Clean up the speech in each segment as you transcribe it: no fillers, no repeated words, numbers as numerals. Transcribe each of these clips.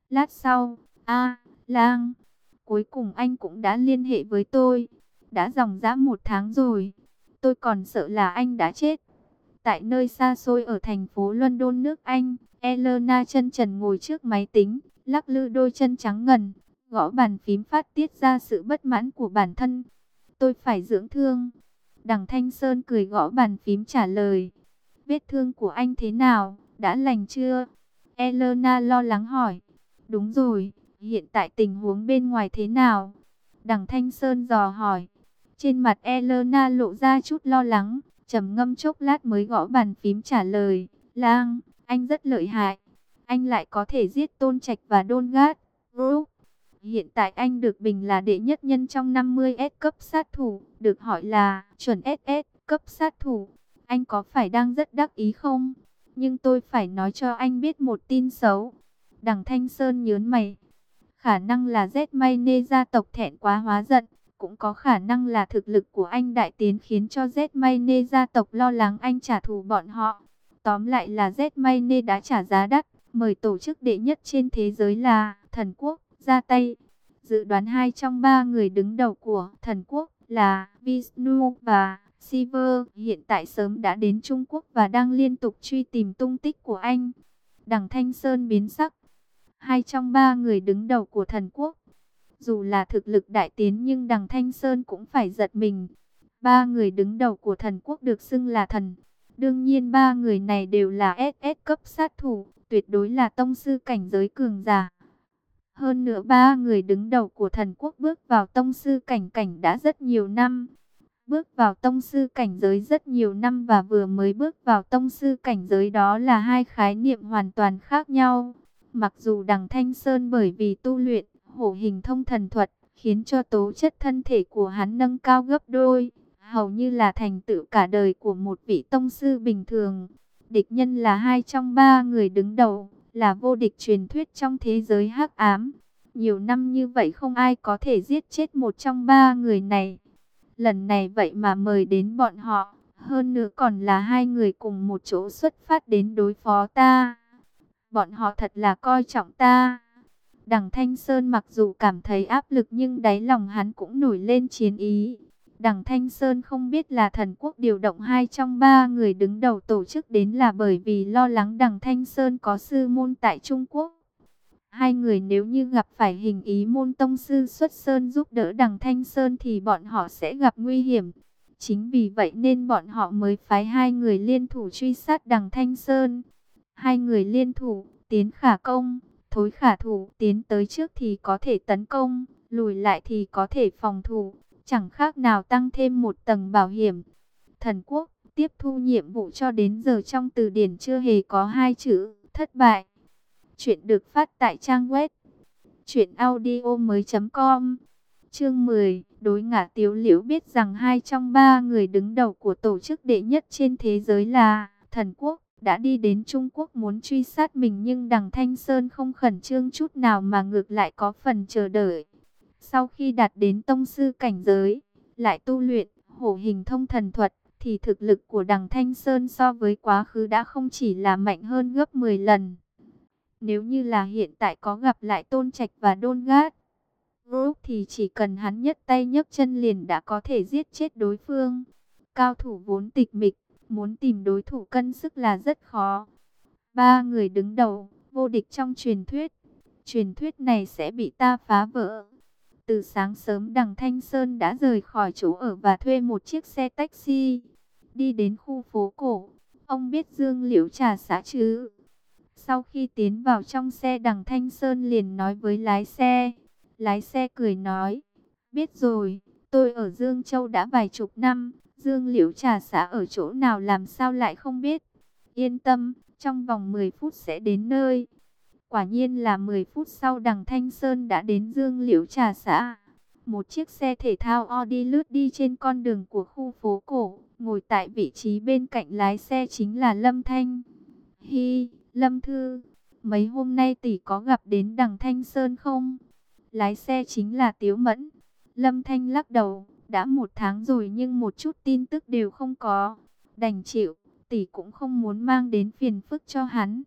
Lát sau, Lang, cuối cùng anh cũng đã liên hệ với tôi. Đã dòng dã 1 tháng rồi. Tôi còn sợ là anh đã chết. Tại nơi xa xôi ở thành phố London nước Anh, Elena chân trần ngồi trước máy tính, lắc lư đôi chân trắng ngần, gõ bàn phím phát tiết ra sự bất mãn của bản thân. Tôi phải dưỡng thương. Đằng Thanh Sơn cười gõ bàn phím trả lời. Vết thương của anh thế nào, đã lành chưa? Elena lo lắng hỏi. Đúng rồi, hiện tại tình huống bên ngoài thế nào? Đằng Thanh Sơn dò hỏi. Trên mặt Elena lộ ra chút lo lắng, trầm ngâm chốc lát mới gõ bàn phím trả lời. Lang, anh rất lợi hại. Anh lại có thể giết Tôn Trạch và Đôn Gát. Group. Hiện tại anh được bình là đệ nhất nhân trong 50S cấp sát thủ, được hỏi là chuẩn SS cấp sát thủ. Anh có phải đang rất đắc ý không? Nhưng tôi phải nói cho anh biết một tin xấu. Đằng Thanh Sơn nhớn mày. Khả năng là Z Mayne gia tộc thẹn quá hóa giận. Cũng có khả năng là thực lực của anh đại tiến khiến cho Z Mayne gia tộc lo lắng anh trả thù bọn họ. Tóm lại là Z Mayne đã trả giá đắt, mời tổ chức đệ nhất trên thế giới là Thần Quốc ra tay. Dự đoán 2 trong 3 người đứng đầu của Thần Quốc là Vishnu và Shiva hiện tại sớm đã đến Trung Quốc và đang liên tục truy tìm tung tích của anh. Đằng Thanh Sơn biến sắc. 2 trong 3 người đứng đầu của Thần Quốc. Dù là thực lực đại tiến nhưng đằng Thanh Sơn cũng phải giật mình. 3 người đứng đầu của Thần Quốc được xưng là thần. Đương nhiên 3 người này đều là SS cấp sát thủ, tuyệt đối là tông sư cảnh giới cường giả. Hơn nữa 3 người đứng đầu của Thần Quốc bước vào tông sư cảnh đã rất nhiều năm. Bước vào tông sư cảnh giới rất nhiều năm và vừa mới bước vào tông sư cảnh giới đó là hai khái niệm hoàn toàn khác nhau. Mặc dù đằng Thanh Sơn bởi vì tu luyện hổ hình thông thần thuật, khiến cho tố chất thân thể của hắn nâng cao gấp đôi, hầu như là thành tựu cả đời của một vị tông sư bình thường. Địch nhân là 2 trong 3 người đứng đầu, là vô địch truyền thuyết trong thế giới hắc ám. Nhiều năm như vậy không ai có thể giết chết một trong 3 người này. Lần này vậy mà mời đến bọn họ, hơn nữa còn là 2 người cùng một chỗ xuất phát đến đối phó ta. Bọn họ thật là coi trọng ta. Đằng Thanh Sơn mặc dù cảm thấy áp lực nhưng đáy lòng hắn cũng nổi lên chiến ý. Đằng Thanh Sơn không biết là Thần Quốc điều động 2 trong 3 người đứng đầu tổ chức đến là bởi vì lo lắng đằng Thanh Sơn có sư môn tại Trung Quốc. 2 người nếu như gặp phải hình ý môn tông sư xuất sơn giúp đỡ đằng Thanh Sơn thì bọn họ sẽ gặp nguy hiểm. Chính vì vậy nên bọn họ mới phái 2 người liên thủ truy sát đằng Thanh Sơn. 2 người liên thủ, tiến khả công, thối khả thủ, tiến tới trước thì có thể tấn công, lùi lại thì có thể phòng thủ, chẳng khác nào tăng thêm một tầng bảo hiểm. Thần Quốc tiếp thu nhiệm vụ cho đến giờ trong từ điển chưa hề có 2 chữ thất bại. Chuyện được phát tại trang web truyệnaudiomoi.com. Chương 10, đối ngã Tiếu Liễu biết rằng 2 trong 3 người đứng đầu của tổ chức đệ nhất trên thế giới là Thần Quốc đã đi đến Trung Quốc muốn truy sát mình, nhưng đằng Thanh Sơn không khẩn trương chút nào mà ngược lại có phần chờ đợi. Sau khi đạt đến tông sư cảnh giới, lại tu luyện hổ hình thông thần thuật, thì thực lực của đằng Thanh Sơn so với quá khứ đã không chỉ là mạnh hơn gấp 10 lần. Nếu như là hiện tại có gặp lại Tôn Trạch và Đôn Gát Group thì chỉ cần hắn nhất tay nhấc chân liền đã có thể giết chết đối phương. Cao thủ vốn tịch mịch, muốn tìm đối thủ cân sức là rất khó. 3 người đứng đầu, vô địch trong truyền thuyết. Truyền thuyết này sẽ bị ta phá vỡ. Từ sáng sớm đằng Thanh Sơn đã rời khỏi chỗ ở và thuê một chiếc xe taxi. Đi đến khu phố cổ. Ông biết Dương Liễu Trà xã chứ? Sau khi tiến vào trong xe đằng Thanh Sơn liền nói với lái xe. Lái xe cười nói. Biết rồi, tôi ở Dương Châu đã vài chục năm. Dương Liễu Trà xã ở chỗ nào làm sao lại không biết. Yên tâm, trong vòng 10 phút sẽ đến nơi. Quả nhiên là 10 phút sau đằng Thanh Sơn đã đến Dương Liễu Trà xã. Một chiếc xe thể thao Audi lướt đi trên con đường của khu phố cổ. Ngồi tại vị trí bên cạnh lái xe chính là Lâm Thanh. Hi, Lâm Thư, mấy hôm nay tỷ có gặp đến đằng Thanh Sơn không? Lái xe chính là Tiếu Mẫn. Lâm Thanh lắc đầu, đã 1 tháng rồi nhưng một chút tin tức đều không có. Đành chịu, tỷ cũng không muốn mang đến phiền phức cho hắn.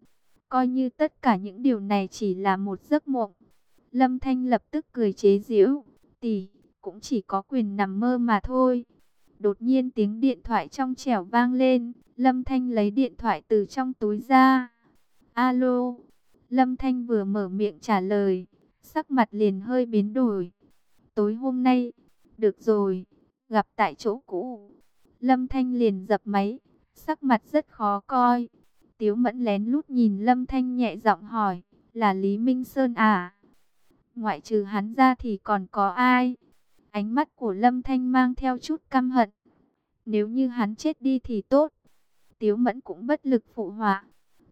Coi như tất cả những điều này chỉ là một giấc mộng. Lâm Thanh lập tức cười chế giễu, tỷ, cũng chỉ có quyền nằm mơ mà thôi. Đột nhiên tiếng điện thoại trong trẻo vang lên, Lâm Thanh lấy điện thoại từ trong túi ra. Alo, Lâm Thanh vừa mở miệng trả lời, sắc mặt liền hơi biến đổi. Tối hôm nay, được rồi, gặp tại chỗ cũ. Lâm Thanh liền dập máy, sắc mặt rất khó coi. Tiếu Mẫn lén lút nhìn Lâm Thanh nhẹ giọng hỏi, là Lý Minh Sơn à? Ngoại trừ hắn ra thì còn có ai? Ánh mắt của Lâm Thanh mang theo chút căm hận. Nếu như hắn chết đi thì tốt. Tiếu Mẫn cũng bất lực phụ họa.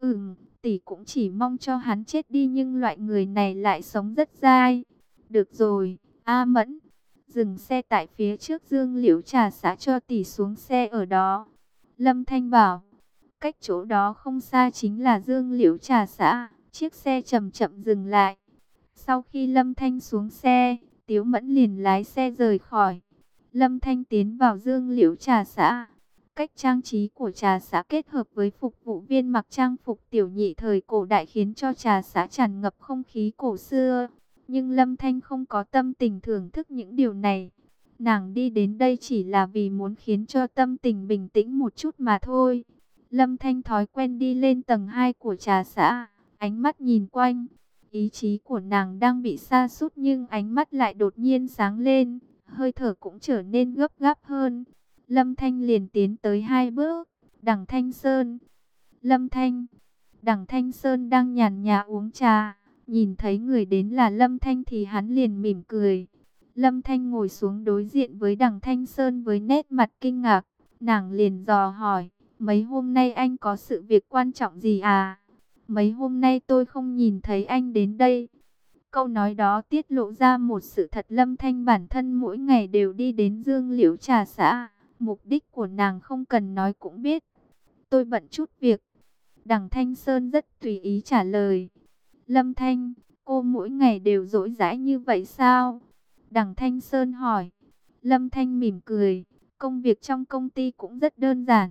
Tỷ cũng chỉ mong cho hắn chết đi, nhưng loại người này lại sống rất dai. Được rồi, A Mẫn, dừng xe tại phía trước Dương Liễu Trà Xã cho tỷ xuống xe ở đó. Lâm Thanh bảo, cách chỗ đó không xa chính là Dương Liễu Trà Xã. Chiếc xe chậm chậm dừng lại. Sau khi Lâm Thanh xuống xe, Tiếu Mẫn liền lái xe rời khỏi. Lâm Thanh tiến vào Dương Liễu Trà Xã. Cách trang trí của trà xã kết hợp với phục vụ viên mặc trang phục tiểu nhị thời cổ đại khiến cho trà xã tràn ngập không khí cổ xưa. Nhưng Lâm Thanh không có tâm tình thưởng thức những điều này. Nàng đi đến đây chỉ là vì muốn khiến cho tâm tình bình tĩnh một chút mà thôi. Lâm Thanh thói quen đi lên tầng 2 của trà xã, ánh mắt nhìn quanh. Ý chí của nàng đang bị sa sút nhưng ánh mắt lại đột nhiên sáng lên, hơi thở cũng trở nên gấp gáp hơn. Lâm Thanh liền tiến tới 2 bước. Đằng Thanh Sơn. Lâm Thanh. Đằng Thanh Sơn đang nhàn nhã uống trà. Nhìn thấy người đến là Lâm Thanh thì hắn liền mỉm cười. Lâm Thanh ngồi xuống đối diện với Đằng Thanh Sơn với nét mặt kinh ngạc. Nàng liền dò hỏi, mấy hôm nay anh có sự việc quan trọng gì à? Mấy hôm nay tôi không nhìn thấy anh đến đây. Câu nói đó tiết lộ ra một sự thật. Lâm Thanh bản thân mỗi ngày đều đi đến Dương Liễu Trà Xã. Mục đích của nàng không cần nói cũng biết. Tôi bận chút việc. Đằng Thanh Sơn rất tùy ý trả lời. Lâm Thanh, cô mỗi ngày đều dỗi dãi như vậy sao? Đằng Thanh Sơn hỏi. Lâm Thanh mỉm cười. Công việc trong công ty cũng rất đơn giản.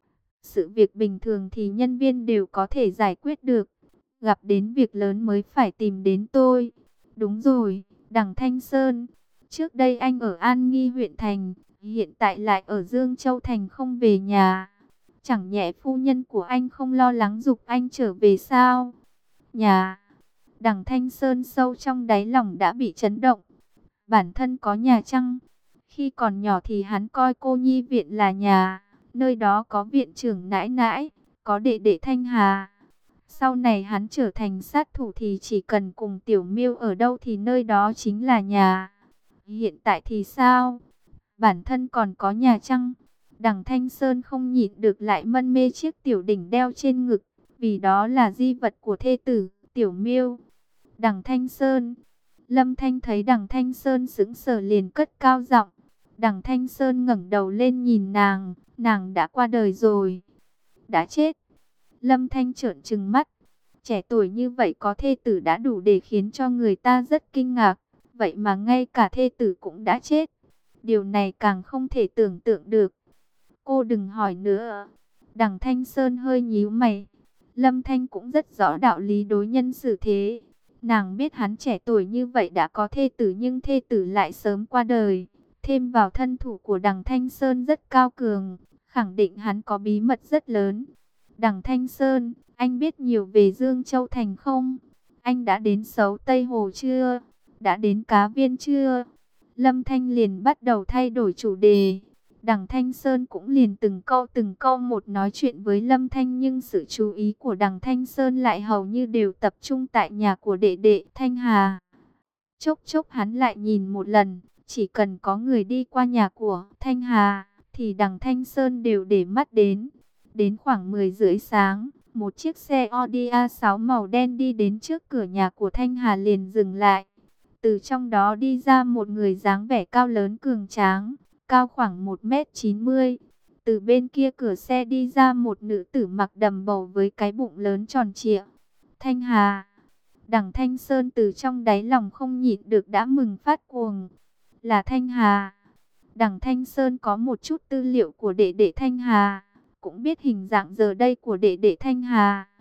Sự việc bình thường thì nhân viên đều có thể giải quyết được. Gặp đến việc lớn mới phải tìm đến tôi. Đúng rồi, Đằng Thanh Sơn. Trước đây anh ở An Nghi huyện thành, hiện tại lại ở Dương Châu thành không về nhà. Chẳng nhẽ phu nhân của anh không lo lắng giục anh trở về sao? Nhà. Đằng Thanh Sơn sâu trong đáy lòng đã bị chấn động. Bản thân có nhà chăng? Khi còn nhỏ thì hắn coi cô nhi viện là nhà. Nơi đó có viện trưởng nãi nãi, có đệ đệ Thanh Hà. Sau này hắn trở thành sát thủ thì chỉ cần cùng Tiểu Miêu ở đâu thì nơi đó chính là nhà. Hiện tại thì sao? Bản thân còn có nhà chăng? Đằng Thanh Sơn không nhịn được lại mân mê chiếc tiểu đỉnh đeo trên ngực, vì đó là di vật của thê tử, Tiểu Miêu. Đằng Thanh Sơn. Lâm Thanh thấy Đằng Thanh Sơn sững sờ liền cất cao giọng. Đằng Thanh Sơn ngẩng đầu lên nhìn nàng đã qua đời rồi. Đã chết. Lâm Thanh trợn trừng mắt. Trẻ tuổi như vậy có thê tử đã đủ để khiến cho người ta rất kinh ngạc. Vậy mà ngay cả thê tử cũng đã chết. Điều này càng không thể tưởng tượng được. Cô đừng hỏi nữa. Đằng Thanh Sơn hơi nhíu mày. Lâm Thanh cũng rất rõ đạo lý đối nhân xử thế. Nàng biết hắn trẻ tuổi như vậy đã có thê tử nhưng thê tử lại sớm qua đời. Thêm vào thân thủ của Đằng Thanh Sơn rất cao cường, khẳng định hắn có bí mật rất lớn. Đằng Thanh Sơn, anh biết nhiều về Dương Châu Thành không? Anh đã đến Sấu Tây Hồ chưa? Đã đến Cá Viên chưa? Lâm Thanh liền bắt đầu thay đổi chủ đề. Đằng Thanh Sơn cũng liền từng câu một nói chuyện với Lâm Thanh, nhưng sự chú ý của Đằng Thanh Sơn lại hầu như đều tập trung tại nhà của đệ đệ Thanh Hà. Chốc chốc hắn lại nhìn một lần, chỉ cần có người đi qua nhà của Thanh Hà, thì Đằng Thanh Sơn đều để mắt đến. Đến khoảng 10 rưỡi sáng, một chiếc xe Audi A6 màu đen đi đến trước cửa nhà của Thanh Hà liền dừng lại. Từ trong đó đi ra một người dáng vẻ cao lớn cường tráng, cao khoảng 1m90. Từ bên kia cửa xe đi ra một nữ tử mặc đầm bầu với cái bụng lớn tròn trịa. Thanh Hà. Đằng Thanh Sơn từ trong đáy lòng không nhịn được đã mừng phát cuồng. Là Thanh Hà. Đằng Thanh Sơn có một chút tư liệu của đệ đệ Thanh Hà, cũng biết hình dạng giờ đây của đệ đệ Thanh Hà.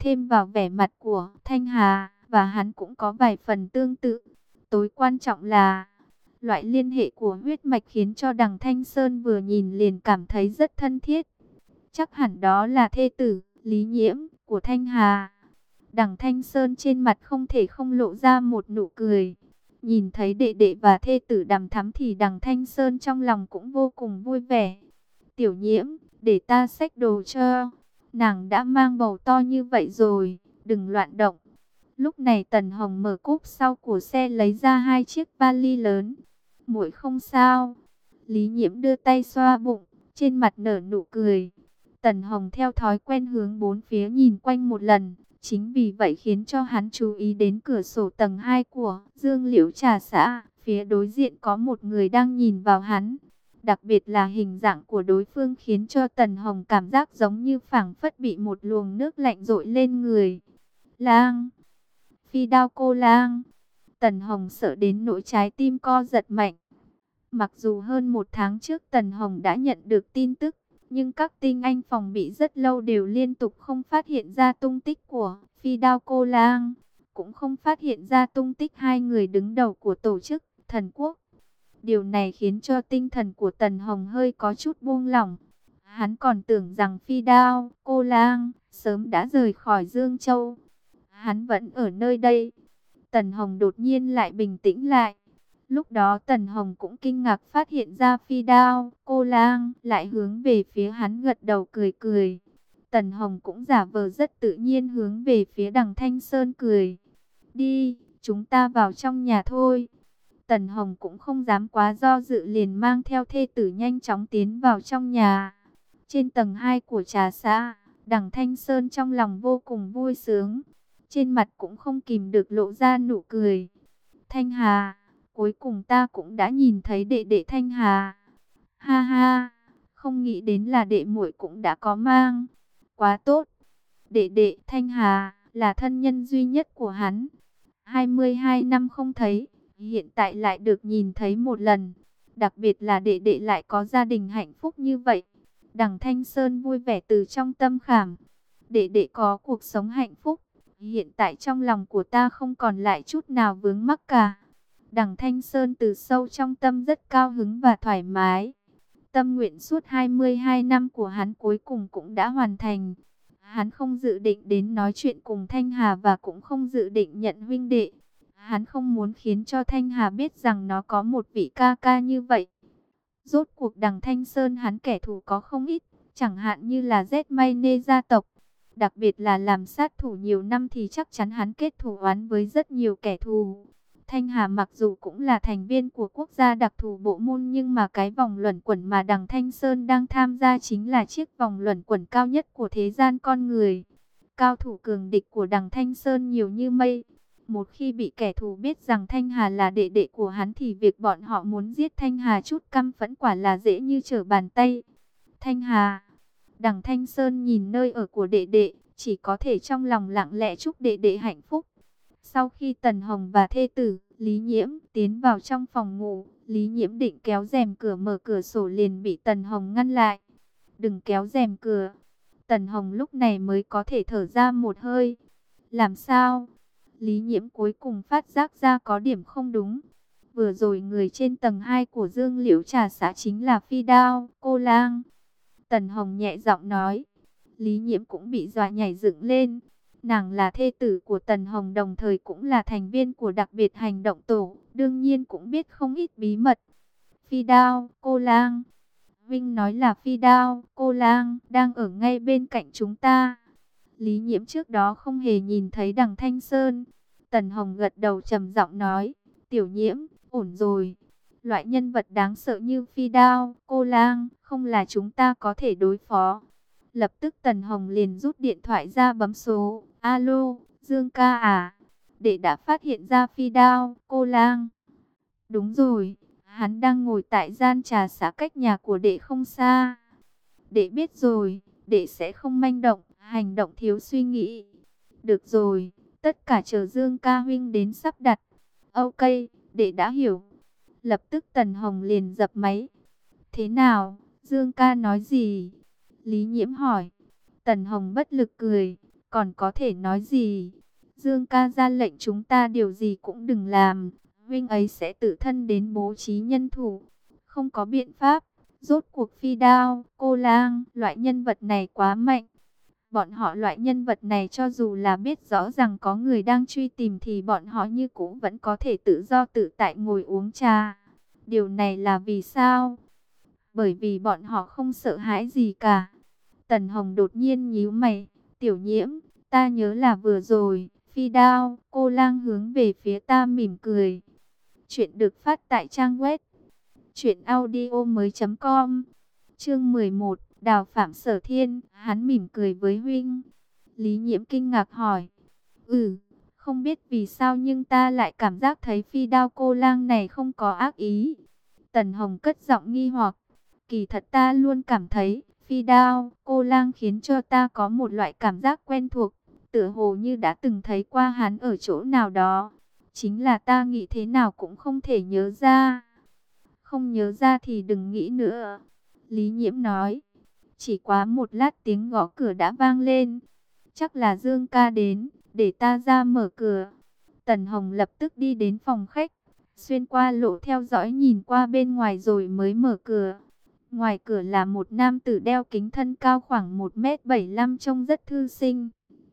thêm vào vẻ mặt của Thanh Hà, và hắn cũng có vài phần tương tự. Tối quan trọng là, loại liên hệ của huyết mạch khiến cho Đằng Thanh Sơn vừa nhìn liền cảm thấy rất thân thiết. Chắc hẳn đó là thê tử, Lý Nhiễm, của Thanh Hà. Đằng Thanh Sơn trên mặt không thể không lộ ra một nụ cười. Nhìn thấy đệ đệ và thê tử đằm thắm thì Đằng Thanh Sơn trong lòng cũng vô cùng vui vẻ. Tiểu Nhiễm, để ta xách đồ cho. Nàng đã mang bầu to như vậy rồi, đừng loạn động. Lúc này Tần Hồng mở cốp sau của xe lấy ra hai chiếc vali lớn. Muội không sao. Lý Nhiễm đưa tay xoa bụng, trên mặt nở nụ cười. Tần Hồng theo thói quen hướng bốn phía nhìn quanh một lần. Chính vì vậy khiến cho hắn chú ý đến cửa sổ tầng 2 của Dương Liễu Trà Xã. Phía đối diện có một người đang nhìn vào hắn. Đặc biệt là hình dạng của đối phương khiến cho Tần Hồng cảm giác giống như phảng phất bị một luồng nước lạnh dội lên người. Lang! Phi đao cô lang! Tần Hồng sợ đến nỗi trái tim co giật mạnh. Mặc dù hơn một tháng trước Tần Hồng đã nhận được tin tức, nhưng các tinh anh phòng bị rất lâu đều liên tục không phát hiện ra tung tích của Phi đao cô lang, cũng không phát hiện ra tung tích hai người đứng đầu của tổ chức Thần Quốc. Điều này khiến cho tinh thần của Tần Hồng hơi có chút buông lỏng. Hắn còn tưởng rằng Phi đao cô lang sớm đã rời khỏi Dương Châu. Hắn vẫn ở nơi đây. Tần Hồng đột nhiên lại bình tĩnh lại. Lúc đó Tần Hồng cũng kinh ngạc phát hiện ra Phi đao cô lang lại hướng về phía hắn gật đầu cười cười. Tần Hồng cũng giả vờ rất tự nhiên hướng về phía Đằng Thanh Sơn cười. Đi, chúng ta vào trong nhà thôi. Tần Hồng cũng không dám quá do dự liền mang theo thê tử nhanh chóng tiến vào trong nhà. Trên tầng 2 của trà xã, Đằng Thanh Sơn trong lòng vô cùng vui sướng. Trên mặt cũng không kìm được lộ ra nụ cười. Thanh Hà, cuối cùng ta cũng đã nhìn thấy đệ đệ Thanh Hà. Ha ha, không nghĩ đến là đệ muội cũng đã có mang. Quá tốt. Đệ đệ Thanh Hà là thân nhân duy nhất của hắn. 22 năm không thấy, hiện tại lại được nhìn thấy một lần. Đặc biệt là đệ đệ lại có gia đình hạnh phúc như vậy. Đằng Thanh Sơn vui vẻ từ trong tâm khảm. Đệ đệ có cuộc sống hạnh phúc. Hiện tại trong lòng của ta không còn lại chút nào vướng mắc cả. Đằng Thanh Sơn từ sâu trong tâm rất cao hứng và thoải mái. Tâm nguyện suốt 22 năm của hắn cuối cùng cũng đã hoàn thành. Hắn không dự định đến nói chuyện cùng Thanh Hà và cũng không dự định nhận huynh đệ. Hắn không muốn khiến cho Thanh Hà biết rằng nó có một vị ca ca như vậy. Rốt cuộc Đằng Thanh Sơn hắn kẻ thù có không ít, chẳng hạn như là Z-May-nê gia tộc. Đặc biệt là làm sát thủ nhiều năm thì chắc chắn hắn kết thù oán với rất nhiều kẻ thù. Thanh Hà mặc dù cũng là thành viên của quốc gia đặc thù bộ môn, nhưng mà cái vòng luẩn quẩn mà Đằng Thanh Sơn đang tham gia chính là chiếc vòng luẩn quẩn cao nhất của thế gian con người. Cao thủ cường địch của Đằng Thanh Sơn nhiều như mây. Một khi bị kẻ thù biết rằng Thanh Hà là đệ đệ của hắn thì việc bọn họ muốn giết Thanh Hà chút căm phẫn quả là dễ như trở bàn tay. Thanh Hà, Đằng Thanh Sơn nhìn nơi ở của đệ đệ, chỉ có thể trong lòng lặng lẽ chúc đệ đệ hạnh phúc. Sau khi Tần Hồng và thê tử Lý Nhiễm tiến vào trong phòng ngủ, Lý Nhiễm định kéo rèm cửa mở cửa sổ liền bị Tần Hồng ngăn lại. Đừng kéo rèm cửa. Tần Hồng lúc này mới có thể thở ra một hơi. Làm sao? Lý Nhiễm cuối cùng phát giác ra có điểm không đúng. Vừa rồi người trên tầng 2 của Dương Liễu Trà Xã chính là Phi đao cô lang. Tần Hồng nhẹ giọng nói. Lý Nhiễm cũng bị dọa nhảy dựng lên. Nàng là thê tử của Tần Hồng, đồng thời cũng là thành viên của đặc biệt hành động tổ, đương nhiên cũng biết không ít bí mật. Phi đao cô lang. Vinh nói là Phi đao cô lang đang ở ngay bên cạnh chúng ta. Lý Nhiễm trước đó không hề nhìn thấy Đằng Thanh Sơn. Tần Hồng gật đầu trầm giọng nói. Tiểu Nhiễm, ổn rồi. Loại nhân vật đáng sợ như Phi đao cô lang không là chúng ta có thể đối phó. Lập tức Tần Hồng liền rút điện thoại ra bấm số. Alo, Dương ca à? Đệ đã phát hiện ra Phi đao cô lang. Đúng rồi, hắn đang ngồi tại gian trà xã cách nhà của đệ không xa. Đệ biết rồi, đệ sẽ không manh động, hành động thiếu suy nghĩ. Được rồi, tất cả chờ Dương ca huynh đến sắp đặt. Ok, đệ đã hiểu. Lập tức Tần Hồng liền dập máy. Thế nào, Dương ca nói gì? Lý Nhiễm hỏi. Tần Hồng bất lực cười. còn có thể nói gì? Dương ca ra lệnh chúng ta điều gì cũng đừng làm, huynh ấy sẽ tự thân đến bố trí nhân thủ. Không có biện pháp, rốt cuộc Phi Đao, Cô Lang, loại nhân vật này quá mạnh. Bọn họ loại nhân vật này cho dù là biết rõ rằng có người đang truy tìm thì bọn họ như cũ vẫn có thể tự do tự tại ngồi uống trà. Điều này là vì sao? Bởi vì bọn họ không sợ hãi gì cả. Tần Hồng đột nhiên nhíu mày, Tiểu Nhiễm, ta nhớ là vừa rồi, Phi Đao, Cô Lang hướng về phía ta mỉm cười. Chuyện được phát tại trang web truyệnaudiomoi.com. Chương 11, Đào Phạm Sở Thiên, hắn mỉm cười với huynh. Lý Nhiễm kinh ngạc hỏi, không biết vì sao nhưng ta lại cảm giác thấy Phi Đao Cô Lang này không có ác ý. Tần Hồng cất giọng nghi hoặc, kỳ thật ta luôn cảm thấy Phi Đao, Cô Lang khiến cho ta có một loại cảm giác quen thuộc, tựa hồ như đã từng thấy qua hắn ở chỗ nào đó. Chính là ta nghĩ thế nào cũng không thể nhớ ra. Không nhớ ra thì đừng nghĩ nữa. Lý Nhiễm nói. Chỉ quá một lát tiếng gõ cửa đã vang lên. Chắc là Dương ca đến, để ta ra mở cửa. Tần Hồng lập tức đi đến phòng khách, xuyên qua lỗ theo dõi nhìn qua bên ngoài rồi mới mở cửa. Ngoài cửa là một nam tử đeo kính thân cao khoảng 1m75 trông rất thư sinh.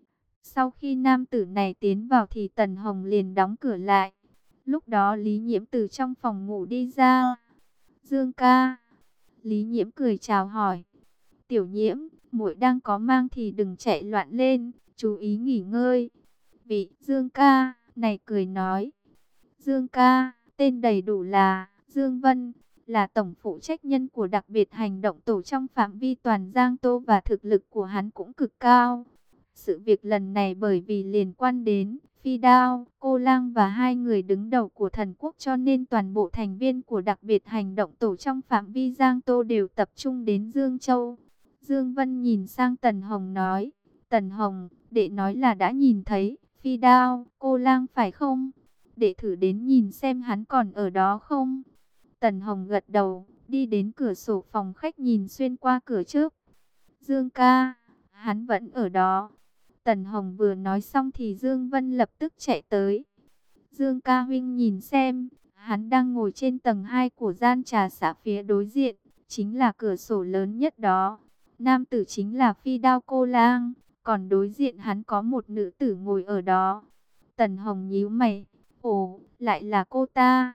Sau khi nam tử này tiến vào thì Tần Hồng liền đóng cửa lại. Lúc đó Lý Nhiễm từ trong phòng ngủ đi ra. Dương ca. Lý Nhiễm cười chào hỏi. Tiểu Nhiễm, muội đang có mang thì đừng chạy loạn lên, chú ý nghỉ ngơi. Vị Dương ca này cười nói. Dương ca, tên đầy đủ là Dương Vân, là tổng phụ trách nhân của đặc biệt hành động tổ trong phạm vi toàn Giang Tô và thực lực của hắn cũng cực cao. Sự việc lần này bởi vì liên quan đến Phi Đao, Cô Lang và hai người đứng đầu của thần quốc cho nên toàn bộ thành viên của đặc biệt hành động tổ trong phạm vi Giang Tô đều tập trung đến Dương Châu. Dương Vân nhìn sang Tần Hồng nói, Tần Hồng, đệ nói là đã nhìn thấy Phi Đao, Cô Lang phải không? Đệ thử đến nhìn xem hắn còn ở đó không? Tần Hồng gật đầu, đi đến cửa sổ phòng khách nhìn xuyên qua cửa trước. Dương ca, hắn vẫn ở đó. Tần Hồng vừa nói xong thì Dương Vân lập tức chạy tới. Dương ca huynh nhìn xem, hắn đang ngồi trên tầng 2 của gian trà xã phía đối diện, chính là cửa sổ lớn nhất đó. Nam tử chính là Phi Đao Cô Lang, còn đối diện hắn có một nữ tử ngồi ở đó. Tần Hồng nhíu mày, ồ, lại là cô ta.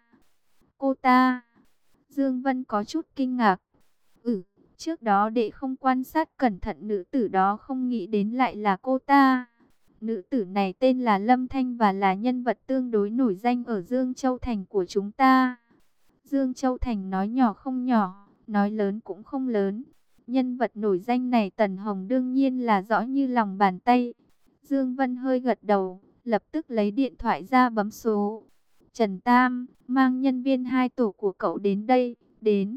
Cô ta. Dương Vân có chút kinh ngạc. Trước đó đệ không quan sát cẩn thận nữ tử đó không nghĩ đến lại là cô ta. Nữ tử này tên là Lâm Thanh và là nhân vật tương đối nổi danh ở Dương Châu Thành của chúng ta. Dương Châu Thành nói nhỏ không nhỏ, nói lớn cũng không lớn. Nhân vật nổi danh này Tần Hồng đương nhiên là rõ như lòng bàn tay. Dương Vân hơi gật đầu, lập tức lấy điện thoại ra bấm số. Trần Tam, mang nhân viên 2 tổ của cậu đến đây, đến.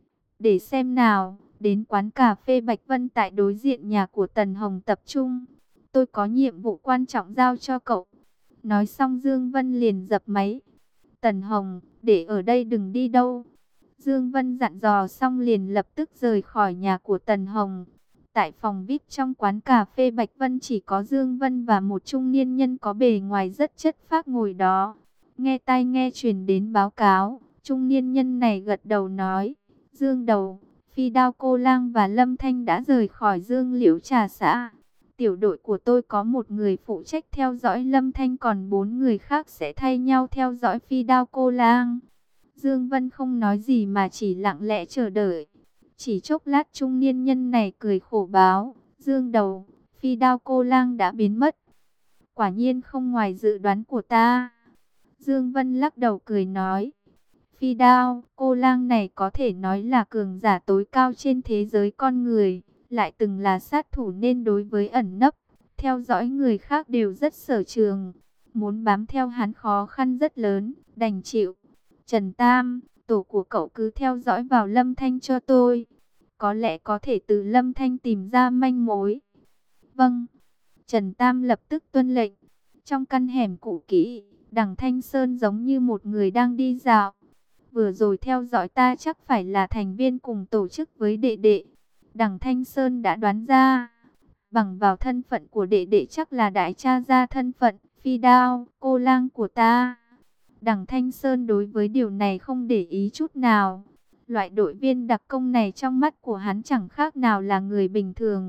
Để xem nào, đến quán cà phê Bạch Vân tại đối diện nhà của Tần Hồng tập trung. Tôi có nhiệm vụ quan trọng giao cho cậu. Nói xong Dương Vân liền dập máy. Tần Hồng, để ở đây đừng đi đâu. Dương Vân dặn dò xong liền lập tức rời khỏi nhà của Tần Hồng. Tại phòng VIP trong quán cà phê Bạch Vân chỉ có Dương Vân và một trung niên nhân có bề ngoài rất chất phác ngồi đó. Nghe tai nghe truyền đến báo cáo, trung niên nhân này gật đầu nói, Dương đầu, Phi Đao Cô Lang và Lâm Thanh đã rời khỏi Dương Liễu Trà xã. Tiểu đội của tôi có một người phụ trách theo dõi Lâm Thanh, còn 4 người khác sẽ thay nhau theo dõi Phi Đao Cô Lang. Dương Vân không nói gì mà chỉ lặng lẽ chờ đợi. Chỉ chốc lát trung niên nhân này cười khổ báo, Dương đầu, Phi Đao Cô Lang đã biến mất. Quả nhiên không ngoài dự đoán của ta. Dương Vân lắc đầu cười nói, Phi Đao, Cô Lang này có thể nói là cường giả tối cao trên thế giới con người, lại từng là sát thủ nên đối với ẩn nấp, theo dõi người khác đều rất sở trường. Muốn bám theo hắn khó khăn rất lớn, đành chịu. Trần Tam, tổ của cậu cứ theo dõi vào Lâm Thanh cho tôi. Có lẽ có thể từ Lâm Thanh tìm ra manh mối. Vâng. Trần Tam lập tức tuân lệnh. Trong căn hẻm cũ kỹ, Đằng Thanh Sơn giống như một người đang đi dạo. Vừa rồi theo dõi ta chắc phải là thành viên cùng tổ chức với đệ đệ. Đằng Thanh Sơn đã đoán ra. Bằng vào thân phận của đệ đệ chắc là đại cha gia thân phận, phi đao, cô lang của ta. Đằng Thanh Sơn đối với điều này không để ý chút nào. Loại đội viên đặc công này trong mắt của hắn chẳng khác nào là người bình thường.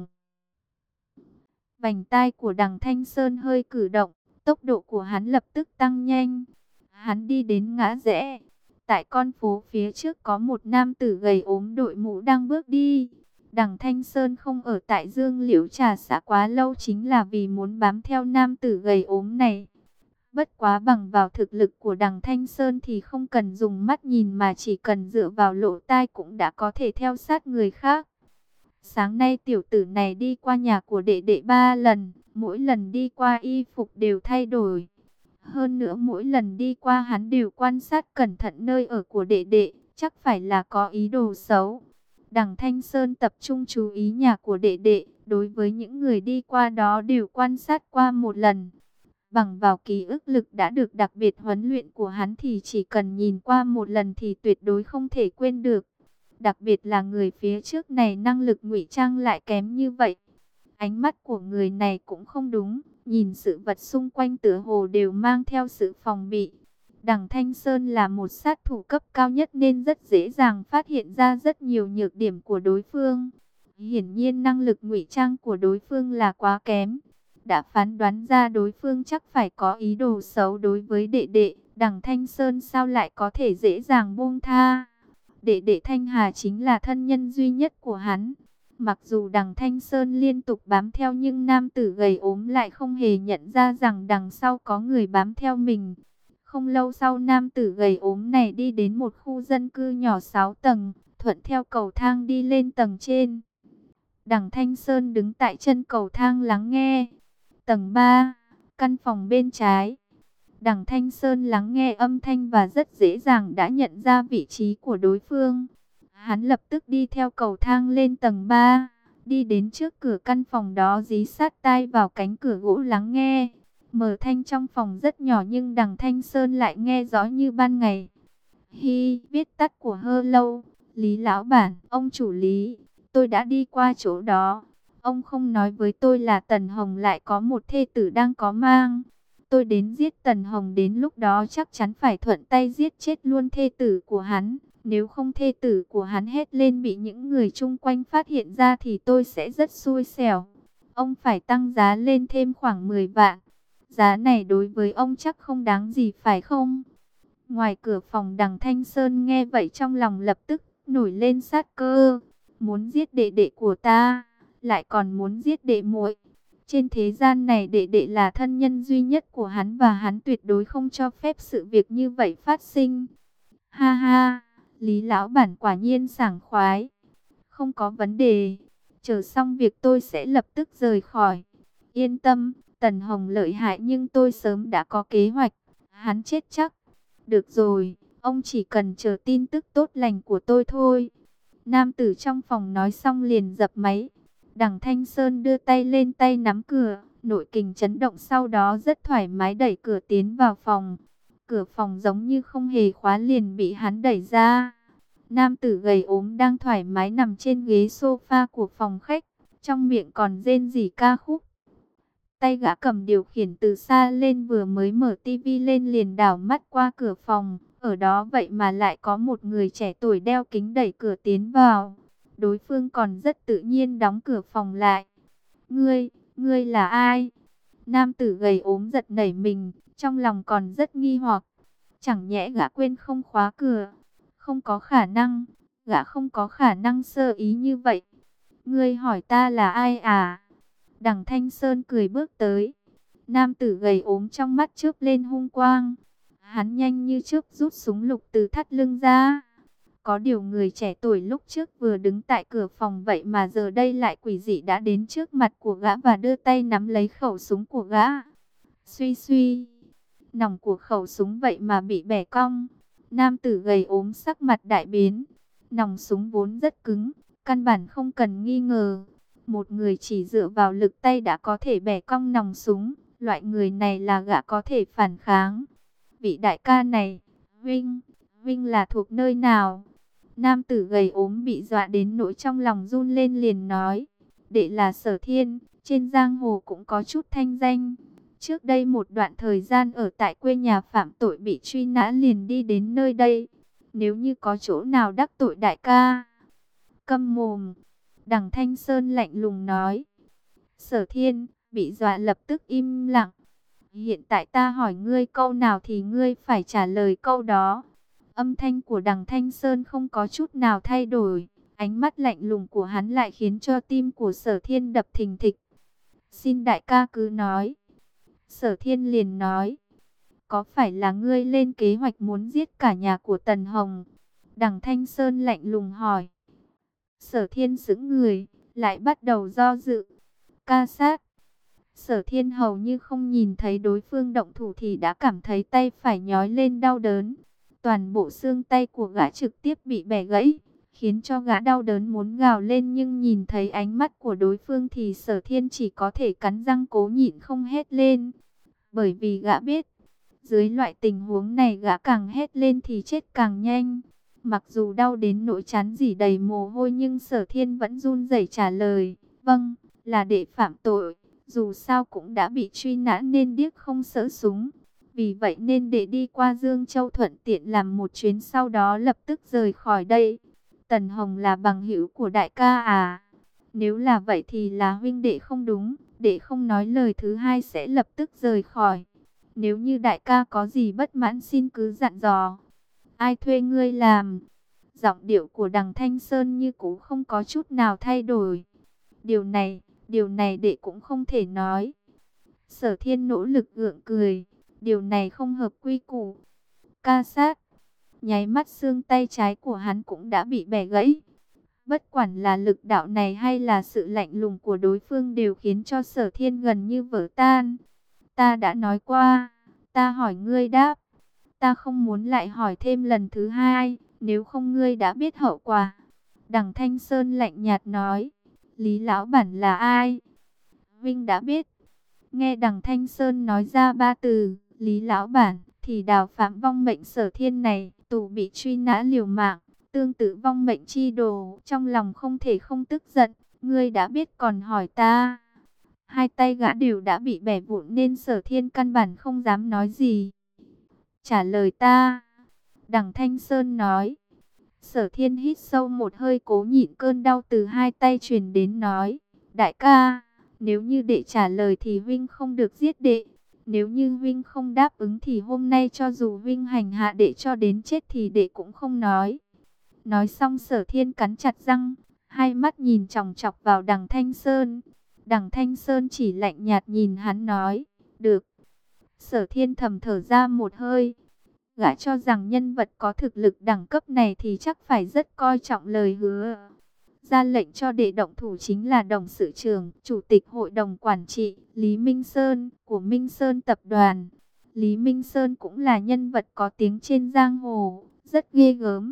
Vành tai của đằng Thanh Sơn hơi cử động, tốc độ của hắn lập tức tăng nhanh. Hắn đi đến ngã rẽ. Tại con phố phía trước có một nam tử gầy ốm đội mũ đang bước đi. Đằng Thanh Sơn không ở tại Dương Liễu Trà xã quá lâu chính là vì muốn bám theo nam tử gầy ốm này. Bất quá bằng vào thực lực của đằng Thanh Sơn thì không cần dùng mắt nhìn mà chỉ cần dựa vào lỗ tai cũng đã có thể theo sát người khác. Sáng nay tiểu tử này đi qua nhà của đệ đệ 3 lần, mỗi lần đi qua y phục đều thay đổi. Hơn nữa mỗi lần đi qua hắn đều quan sát cẩn thận nơi ở của đệ đệ, chắc phải là có ý đồ xấu. Đằng Thanh Sơn tập trung chú ý nhà của đệ đệ, đối với những người đi qua đó đều quan sát qua một lần. Bằng vào ký ức lực đã được đặc biệt huấn luyện của hắn thì chỉ cần nhìn qua một lần thì tuyệt đối không thể quên được. Đặc biệt là người phía trước này năng lực ngụy trang lại kém như vậy. Ánh mắt của người này cũng không đúng, nhìn sự vật xung quanh tựa hồ đều mang theo sự phòng bị. Đằng Thanh Sơn là một sát thủ cấp cao nhất nên rất dễ dàng phát hiện ra rất nhiều nhược điểm của đối phương. Hiển nhiên năng lực ngụy trang của đối phương là quá kém. Đã phán đoán ra đối phương chắc phải có ý đồ xấu đối với đệ đệ. Đằng Thanh Sơn sao lại có thể dễ dàng buông tha. Đệ đệ Thanh Hà chính là thân nhân duy nhất của hắn. Mặc dù đằng Thanh Sơn liên tục bám theo nhưng nam tử gầy ốm lại không hề nhận ra rằng đằng sau có người bám theo mình. Không lâu sau nam tử gầy ốm này đi đến một khu dân cư nhỏ 6 tầng, thuận theo cầu thang đi lên tầng trên. Đằng Thanh Sơn đứng tại chân cầu thang lắng nghe. Tầng 3, căn phòng bên trái. Đằng Thanh Sơn lắng nghe âm thanh và rất dễ dàng đã nhận ra vị trí của đối phương. Hắn lập tức đi theo cầu thang lên tầng 3, đi đến trước cửa căn phòng đó dí sát tai vào cánh cửa gỗ lắng nghe. Mở thanh trong phòng rất nhỏ nhưng đằng Thanh Sơn lại nghe rõ như ban ngày. Hi, viết tắt của Hello, Lý lão bản, ông chủ Lý, tôi đã đi qua chỗ đó. Ông không nói với tôi là Tần Hồng lại có một thê tử đang có mang. Tôi đến giết Tần Hồng đến lúc đó chắc chắn phải thuận tay giết chết luôn thê tử của hắn. Nếu không thê tử của hắn hét lên bị những người chung quanh phát hiện ra thì tôi sẽ rất xui xẻo. Ông phải tăng giá lên thêm khoảng 10 vạn. Giá này đối với ông chắc không đáng gì phải không? Ngoài cửa phòng đằng Thanh Sơn nghe vậy trong lòng lập tức nổi lên sát cơ. Muốn giết đệ đệ của ta, lại còn muốn giết đệ muội. Trên thế gian này đệ đệ là thân nhân duy nhất của hắn và hắn tuyệt đối không cho phép sự việc như vậy phát sinh. Ha ha, Lý lão bản quả nhiên sảng khoái. Không có vấn đề, chờ xong việc tôi sẽ lập tức rời khỏi. Yên tâm, Tần Hồng lợi hại nhưng tôi sớm đã có kế hoạch. Hắn chết chắc. Được rồi, ông chỉ cần chờ tin tức tốt lành của tôi thôi. Nam tử trong phòng nói xong liền dập máy. Đằng Thanh Sơn đưa tay lên tay nắm cửa, nội kình chấn động sau đó rất thoải mái đẩy cửa tiến vào phòng. Cửa phòng giống như không hề khóa liền bị hắn đẩy ra. Nam tử gầy ốm đang thoải mái nằm trên ghế sofa của phòng khách, trong miệng còn rên rỉ ca khúc. Tay gã cầm điều khiển từ xa lên vừa mới mở tivi lên liền đảo mắt qua cửa phòng. Ở đó vậy mà lại có một người trẻ tuổi đeo kính đẩy cửa tiến vào. Đối phương còn rất tự nhiên đóng cửa phòng lại. Ngươi là ai? Nam tử gầy ốm giật nảy mình, trong lòng còn rất nghi hoặc. Chẳng nhẽ gã quên không khóa cửa? Không có khả năng, gã không có khả năng sơ ý như vậy. Ngươi hỏi ta là ai à? Đằng Thanh Sơn cười bước tới. Nam tử gầy ốm trong mắt chớp lên hung quang. Hắn nhanh như chớp rút súng lục từ thắt lưng ra. Có điều người trẻ tuổi lúc trước vừa đứng tại cửa phòng vậy mà giờ đây lại quỷ dị đã đến trước mặt của gã và đưa tay nắm lấy khẩu súng của gã. Suy suy, nòng của khẩu súng vậy mà bị bẻ cong. Nam tử gầy ốm sắc mặt đại biến. Nòng súng vốn rất cứng, căn bản không cần nghi ngờ. Một người chỉ dựa vào lực tay đã có thể bẻ cong nòng súng. Loại người này là gã có thể phản kháng. Vị đại ca này, Vinh là thuộc nơi nào? Nam tử gầy ốm bị dọa đến nỗi trong lòng run lên liền nói. Đệ là Sở Thiên, trên giang hồ cũng có chút thanh danh. Trước đây một đoạn thời gian ở tại quê nhà phạm tội bị truy nã liền đi đến nơi đây. Nếu như có chỗ nào đắc tội đại ca. Câm mồm, Đằng Thanh Sơn lạnh lùng nói. Sở Thiên bị dọa lập tức im lặng. Hiện tại ta hỏi ngươi câu nào thì ngươi phải trả lời câu đó. Âm thanh của Đằng Thanh Sơn không có chút nào thay đổi. Ánh mắt lạnh lùng của hắn lại khiến cho tim của Sở Thiên đập thình thịch. Xin đại ca cứ nói. Sở Thiên liền nói. Có phải là ngươi lên kế hoạch muốn giết cả nhà của Tần Hồng? Đằng Thanh Sơn lạnh lùng hỏi. Sở Thiên sững người, lại bắt đầu do dự. Ca sát. Sở Thiên hầu như không nhìn thấy đối phương động thủ thì đã cảm thấy tay phải nhói lên đau đớn. Toàn bộ xương tay của gã trực tiếp bị bẻ gãy, khiến cho gã đau đớn muốn gào lên, nhưng nhìn thấy ánh mắt của đối phương thì Sở Thiên chỉ có thể cắn răng cố nhịn không hét lên. Bởi vì gã biết, dưới loại tình huống này gã càng hét lên thì chết càng nhanh. Mặc dù đau đến nỗi trán rỉ đầy mồ hôi nhưng Sở Thiên vẫn run rẩy trả lời. Vâng, là đệ phạm tội. Dù sao cũng đã bị truy nã nên điếc không sợ súng. Vì vậy nên đệ đi qua Dương Châu thuận tiện làm một chuyến, sau đó lập tức rời khỏi đây. Tần Hồng là bằng hữu của đại ca à? Nếu là vậy thì là huynh đệ không đúng. Đệ không nói lời thứ hai sẽ lập tức rời khỏi. Nếu như đại ca có gì bất mãn xin cứ dặn dò. Ai thuê ngươi làm? Giọng điệu của Đằng Thanh Sơn như cũ không có chút nào thay đổi. Điều này đệ cũng không thể nói. Sở Thiên nỗ lực gượng cười. Điều này không hợp quy củ. Ca sát. Nháy mắt xương tay trái của hắn cũng đã bị bẻ gãy. Bất quản là lực đạo này hay là sự lạnh lùng của đối phương đều khiến cho Sở Thiên gần như vỡ tan. Ta đã nói qua. Ta hỏi ngươi đáp. Ta không muốn lại hỏi thêm lần thứ hai. Nếu không ngươi đã biết hậu quả. Đằng Thanh Sơn lạnh nhạt nói. Lý lão bản là ai? Vinh đã biết. Nghe Đằng Thanh Sơn nói ra ba từ Lý lão bản thì Đào Phạm vong mệnh Sở Thiên này tù bị truy nã liều mạng, tương tự vong mệnh chi đồ, trong lòng không thể không tức giận. Ngươi đã biết còn hỏi ta? Hai tay gã đều đã bị bẻ vụn nên Sở Thiên căn bản không dám nói gì. Trả lời ta. Đằng Thanh Sơn nói. Sở Thiên hít sâu một hơi cố nhịn cơn đau từ hai tay truyền đến nói. Đại ca, nếu như đệ trả lời thì Vinh không được giết đệ. Nếu như Vinh không đáp ứng thì hôm nay cho dù Vinh hành hạ đệ cho đến chết thì đệ cũng không nói. Nói xong Sở Thiên cắn chặt răng, hai mắt nhìn chòng chọc vào Đằng Thanh Sơn. Đằng Thanh Sơn chỉ lạnh nhạt nhìn hắn nói. Được. Sở Thiên thầm thở ra một hơi. Gã cho rằng nhân vật có thực lực đẳng cấp này thì chắc phải rất coi trọng lời hứa. Ra lệnh cho đệ động thủ chính là Đồng sự trưởng, chủ tịch hội đồng quản trị, Lý Minh Sơn, của Minh Sơn tập đoàn. Lý Minh Sơn cũng là nhân vật có tiếng trên giang hồ, rất ghê gớm.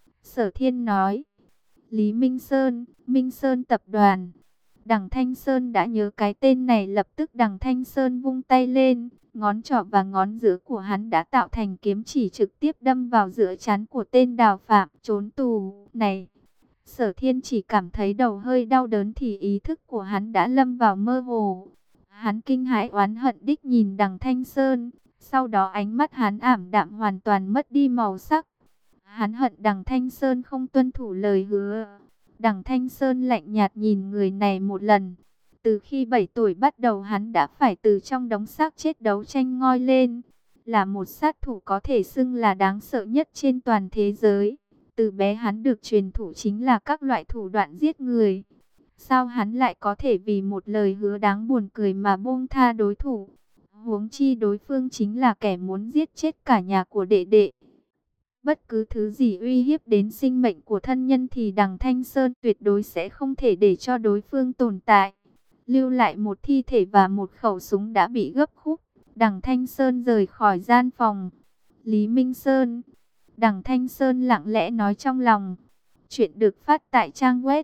Sở Thiên nói, Lý Minh Sơn, Minh Sơn tập đoàn. Đằng Thanh Sơn đã nhớ cái tên này, lập tức Đằng Thanh Sơn vung tay lên. Ngón trỏ và ngón giữa của hắn đã tạo thành kiếm chỉ trực tiếp đâm vào giữa trán của tên Đào Phạm trốn tù này. Sở Thiên chỉ cảm thấy đầu hơi đau đớn thì ý thức của hắn đã lâm vào mơ hồ. Hắn kinh hãi oán hận đích nhìn Đằng Thanh Sơn, sau đó ánh mắt hắn ảm đạm hoàn toàn mất đi màu sắc. Hắn hận Đằng Thanh Sơn không tuân thủ lời hứa. Đằng Thanh Sơn lạnh nhạt nhìn người này một lần. Từ khi 7 tuổi bắt đầu hắn đã phải từ trong đống xác chết đấu tranh ngoi lên. Là một sát thủ có thể xưng là đáng sợ nhất trên toàn thế giới. Từ bé hắn được truyền thụ chính là các loại thủ đoạn giết người. Sao hắn lại có thể vì một lời hứa đáng buồn cười mà buông tha đối thủ? Huống chi đối phương chính là kẻ muốn giết chết cả nhà của đệ đệ. Bất cứ thứ gì uy hiếp đến sinh mệnh của thân nhân thì Đằng Thanh Sơn tuyệt đối sẽ không thể để cho đối phương tồn tại. Lưu lại một thi thể và một khẩu súng đã bị gấp khúc, Đằng Thanh Sơn rời khỏi gian phòng. Lý Minh Sơn. Đằng Thanh Sơn lặng lẽ nói trong lòng. Chuyện được phát tại trang web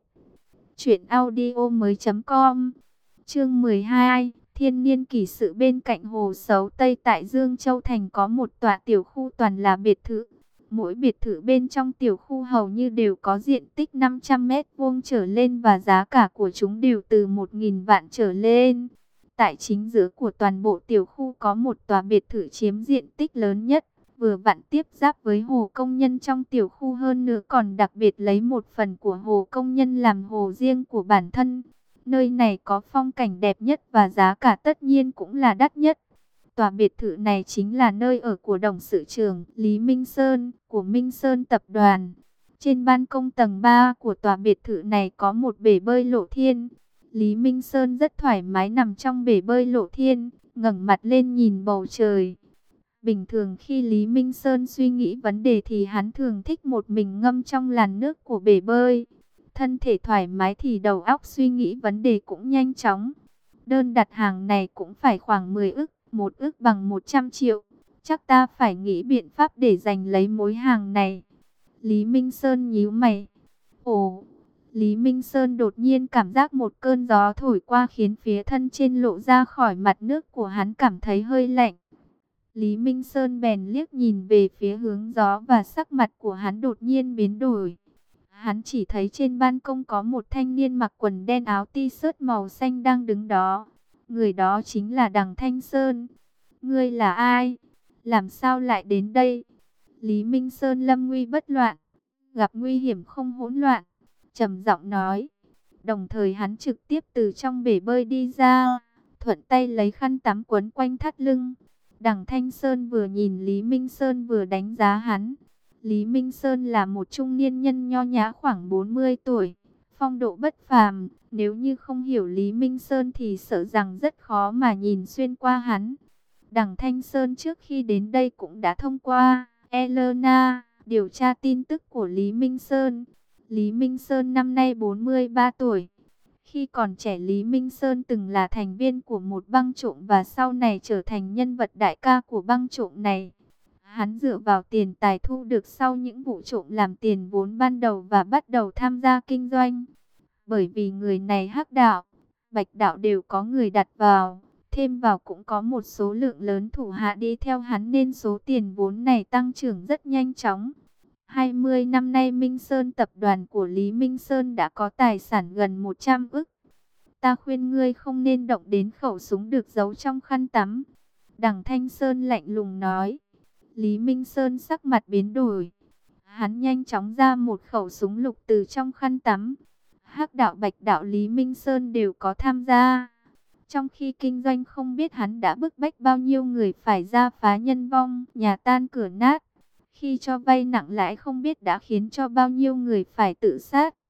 truyệnaudiomoi.com. Chương 12, Thiên niên kỷ sự. Bên cạnh hồ Sấu Tây tại Dương Châu Thành có một tòa tiểu khu toàn là biệt thự. Mỗi biệt thự bên trong tiểu khu hầu như đều có diện tích 500 mét vuông trở lên và giá cả của chúng đều từ 1.000 vạn trở lên. Tại chính giữa của toàn bộ tiểu khu có một tòa biệt thự chiếm diện tích lớn nhất, vừa vặn tiếp giáp với hồ công nhân trong tiểu khu, hơn nữa còn đặc biệt lấy một phần của hồ công nhân làm hồ riêng của bản thân. Nơi này có phong cảnh đẹp nhất và giá cả tất nhiên cũng là đắt nhất. Tòa biệt thự này chính là nơi ở của董sự trưởng Lý Minh Sơn của Minh Sơn Tập đoàn. Trên ban công tầng 3 của tòa biệt thự này có một bể bơi lộ thiên. Lý Minh Sơn rất thoải mái nằm trong bể bơi lộ thiên, ngẩng mặt lên nhìn bầu trời. Bình thường khi Lý Minh Sơn suy nghĩ vấn đề thì hắn thường thích một mình ngâm trong làn nước của bể bơi. Thân thể thoải mái thì đầu óc suy nghĩ vấn đề cũng nhanh chóng. Đơn đặt hàng này cũng phải khoảng 10 ức, một ức bằng 100 triệu. Chắc ta phải nghĩ biện pháp để giành lấy mối hàng này. Lý Minh Sơn nhíu mày. Ồ, Lý Minh Sơn đột nhiên cảm giác một cơn gió thổi qua khiến phía thân trên lộ ra khỏi mặt nước của hắn cảm thấy hơi lạnh. Lý Minh Sơn bèn liếc nhìn về phía hướng gió và sắc mặt của hắn đột nhiên biến đổi. Hắn chỉ thấy trên ban công có một thanh niên mặc quần đen áo t-shirt màu xanh đang đứng đó. Người đó chính là Đằng Thanh Sơn. Ngươi là ai? Làm sao lại đến đây? Lý Minh Sơn lâm nguy bất loạn, gặp nguy hiểm không hỗn loạn, trầm giọng nói. Đồng thời hắn trực tiếp từ trong bể bơi đi ra, thuận tay lấy khăn tắm quấn quanh thắt lưng. Đằng Thanh Sơn vừa nhìn Lý Minh Sơn vừa đánh giá hắn. Lý Minh Sơn là một trung niên nhân nho nhã khoảng 40 tuổi, phong độ bất phàm. Nếu như không hiểu Lý Minh Sơn thì sợ rằng rất khó mà nhìn xuyên qua hắn. Đằng Thanh Sơn trước khi đến đây cũng đã thông qua Elena điều tra tin tức của Lý Minh Sơn. Lý Minh Sơn năm nay 43 tuổi. Khi còn trẻ, Lý Minh Sơn từng là thành viên của một băng trộm và sau này trở thành nhân vật đại ca của băng trộm này. Hắn dựa vào tiền tài thu được sau những vụ trộm làm tiền vốn ban đầu và bắt đầu tham gia kinh doanh. Bởi vì người này hắc đạo, bạch đạo đều có người đặt vào, thêm vào cũng có một số lượng lớn thủ hạ đi theo hắn nên số tiền vốn này tăng trưởng rất nhanh chóng. 20 năm nay Minh Sơn tập đoàn của Lý Minh Sơn đã có tài sản gần 100 ức. Ta khuyên ngươi không nên động đến khẩu súng được giấu trong khăn tắm. Đằng Thanh Sơn lạnh lùng nói. Lý Minh Sơn sắc mặt biến đổi. Hắn nhanh chóng ra một khẩu súng lục từ trong khăn tắm. Hắc đạo bạch đạo Lý Minh Sơn đều có tham gia. Trong khi kinh doanh không biết hắn đã bức bách bao nhiêu người phải ra phá nhân vong, nhà tan cửa nát. Khi cho vay nặng lãi không biết đã khiến cho bao nhiêu người phải tự sát.